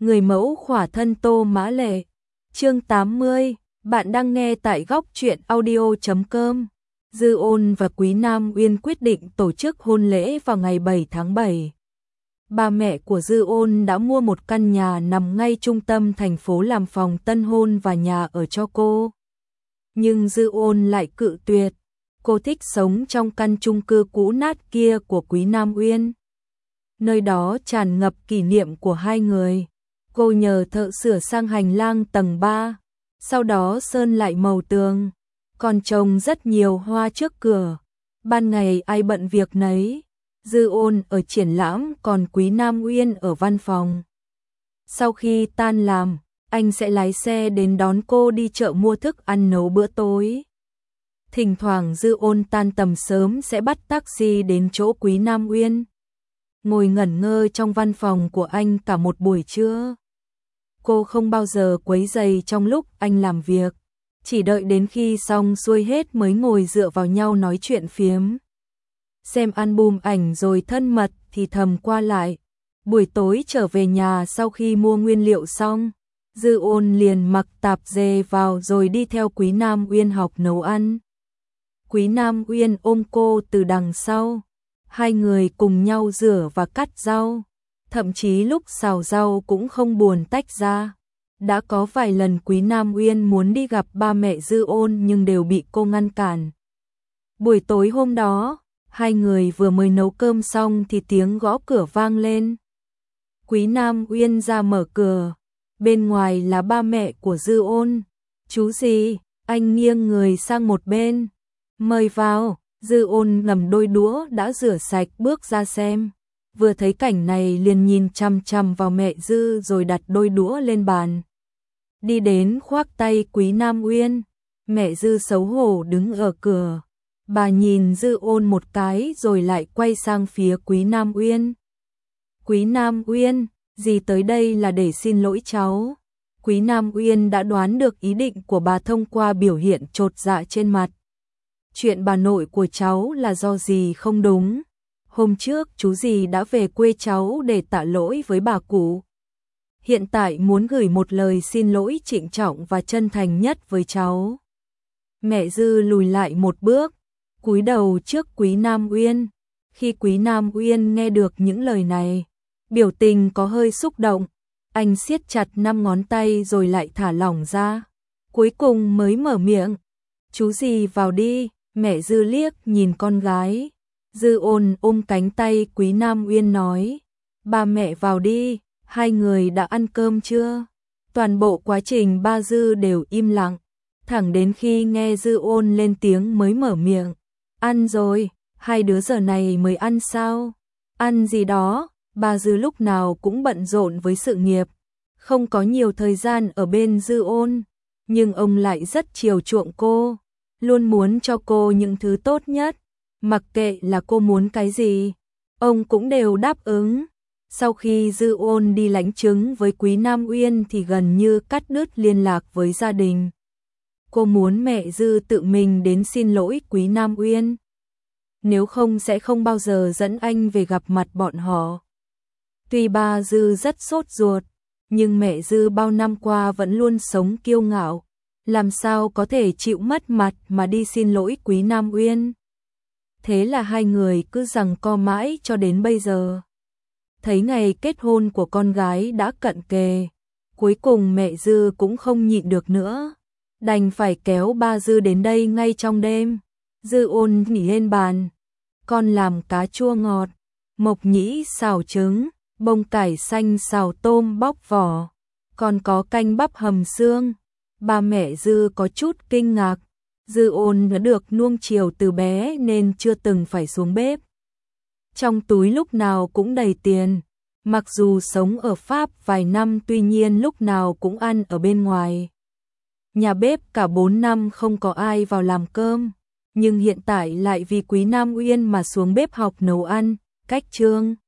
Người mẫu khỏa thân Tô Mã Lệ. Chương 80, bạn đang nghe tại góc truyện audio.com. Dư Ôn và Quý Nam Uyên quyết định tổ chức hôn lễ vào ngày 7 tháng 7. Ba mẹ của Dư Ôn đã mua một căn nhà nằm ngay trung tâm thành phố làm phòng tân hôn và nhà ở cho cô. Nhưng Dư Ôn lại cự tuyệt, cô thích sống trong căn chung cư cũ nát kia của Quý Nam Uyên. Nơi đó tràn ngập kỷ niệm của hai người. Cô nhờ thợ sửa sang hành lang tầng 3, sau đó sơn lại màu tường, còn trồng rất nhiều hoa trước cửa. Ban ngày ai bận việc nấy, Dư Ôn ở triển lãm còn Quý Nam Uyên ở văn phòng. Sau khi tan làm, anh sẽ lái xe đến đón cô đi chợ mua thức ăn nấu bữa tối. Thỉnh thoảng Dư Ôn tan tầm sớm sẽ bắt taxi đến chỗ Quý Nam Uyên. Ngồi ngẩn ngơ trong văn phòng của anh cả một buổi trưa. Cô không bao giờ quấy rầy trong lúc anh làm việc, chỉ đợi đến khi xong xuôi hết mới ngồi dựa vào nhau nói chuyện phiếm. Xem album ảnh rồi thân mật thì thầm qua lại. Buổi tối trở về nhà sau khi mua nguyên liệu xong, Dư Ôn liền mặc tạp dề vào rồi đi theo Quý Nam Uyên học nấu ăn. Quý Nam Uyên ôm cô từ đằng sau, hai người cùng nhau rửa và cắt rau. Thậm chí lúc xào rau cũng không buồn tách ra. Đã có vài lần Quý Nam Uyên muốn đi gặp ba mẹ Dư Ôn nhưng đều bị cô ngăn cản. Buổi tối hôm đó, hai người vừa mới nấu cơm xong thì tiếng gõ cửa vang lên. Quý Nam Uyên ra mở cửa, bên ngoài là ba mẹ của Dư Ôn. "Chú gì?" Anh nghiêng người sang một bên. "Mời vào." Dư Ôn ngầm đôi đũa đã rửa sạch bước ra xem. Vừa thấy cảnh này liền nhìn chằm chằm vào mẹ Dư rồi đặt đôi đũa lên bàn. Đi đến khoác tay Quý Nam Uyên. Mẹ Dư xấu hổ đứng ở cửa. Bà nhìn Dư Ôn một cái rồi lại quay sang phía Quý Nam Uyên. "Quý Nam Uyên, dì tới đây là để xin lỗi cháu." Quý Nam Uyên đã đoán được ý định của bà thông qua biểu hiện chột dạ trên mặt. "Chuyện bà nội của cháu là do dì không đúng. Hôm trước chú dì đã về quê cháu để tạ lỗi với bà cụ. Hiện tại muốn gửi một lời xin lỗi trịnh trọng và chân thành nhất với cháu." Mẹ Dư lùi lại một bước, cúi đầu trước Quý Nam Uyên. Khi Quý Nam Uyên nghe được những lời này, biểu tình có hơi xúc động. Anh siết chặt 5 ngón tay rồi lại thả lỏng ra. Cuối cùng mới mở miệng. "Chú dì vào đi." Mẹ Dư liếc nhìn con gái. Dư Ôn ôm cánh tay Quý Nam Uyên nói. "Ba mẹ vào đi, hai người đã ăn cơm chưa?" Toàn bộ quá trình ba Dư đều im lặng, thẳng đến khi nghe Dư Ôn lên tiếng mới mở miệng. "Ăn rồi, hai đứa giờ này mới ăn sao?" "Ăn gì đó." Ba Dư lúc nào cũng bận rộn với sự nghiệp, không có nhiều thời gian ở bên Dư Ôn, nhưng ông lại rất chiều chuộng cô, luôn muốn cho cô những thứ tốt nhất. Mặc kệ là cô muốn cái gì, ông cũng đều đáp ứng. Sau khi Dư Ôn đi lãnh chứng với Quý Nam Uyên thì gần như cắt đứt liên lạc với gia đình. Cô muốn mẹ Dư tự mình đến xin lỗi Quý Nam Uyên. Nếu không sẽ không bao giờ dẫn anh về gặp mặt bọn họ. Tuy ba Dư rất sốt ruột, nhưng mẹ Dư bao năm qua vẫn luôn sống kiêu ngạo. Làm sao có thể chịu mất mặt mà đi xin lỗi Quý Nam Uyên. Thế là hai người cứ giằng co mãi cho đến bây giờ. Thấy ngày kết hôn của con gái đã cận kề, cuối cùng mẹ Dư cũng không nhịn được nữa, đành phải kéo ba Dư đến đây ngay trong đêm. Dư Ôn nghỉ lên bàn. "Con làm cá chua ngọt, mộc nhĩ xào trứng, bông cải xanh xào tôm bóc vỏ, còn có canh bắp hầm xương." Ba mẹ Dư có chút kinh ngạc. Dư Ôn đã được nuông chiều từ bé nên chưa từng phải xuống bếp. Trong túi lúc nào cũng đầy tiền. Mặc dù sống ở Pháp vài năm tuy nhiên lúc nào cũng ăn ở bên ngoài. Nhà bếp cả 4 năm không có ai vào làm cơm. Nhưng hiện tại lại vì Quý Nam Uyên mà xuống bếp học nấu ăn. Cách chương